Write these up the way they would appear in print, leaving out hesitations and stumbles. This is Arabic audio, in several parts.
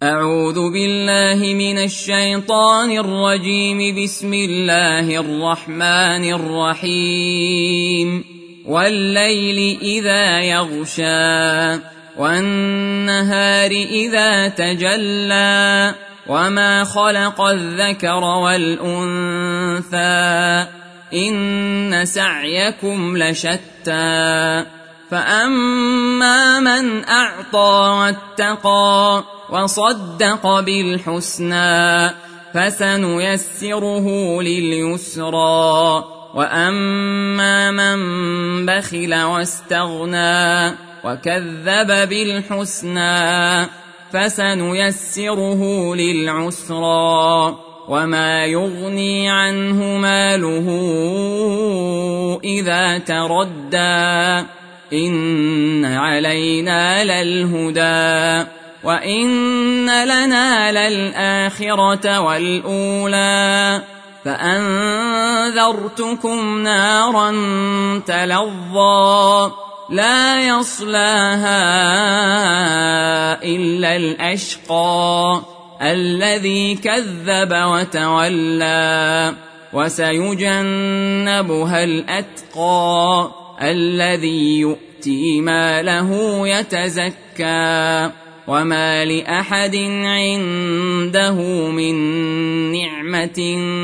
أعوذ بالله من الشيطان الرجيم. بسم الله الرحمن الرحيم. والليل إذا يغشى والنهار إذا تجلى وما خلق الذكر والأنثى إن سعيكم لشتى فأما من أعطى واتقى وصدق بالحسنى فسنيسره لليسرى وأما من بخل واستغنى وكذب بالحسنى فسنيسره للعسرى وما يغني عنه ماله إذا تردى إن علينا للهدى وإن لنا للآخرة والأولى فأنذرتكم نارا تلظى لا يصلاها إلا الأشقى الذي كذب وتولى وسيجنبها الأتقى الذي يؤتي ماله يتزكى وما لأحد عنده من نعمة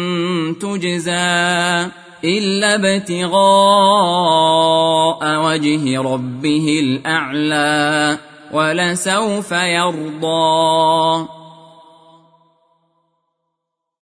تجزى إلا ابتغاء وجه ربه الأعلى ولسوف يرضى.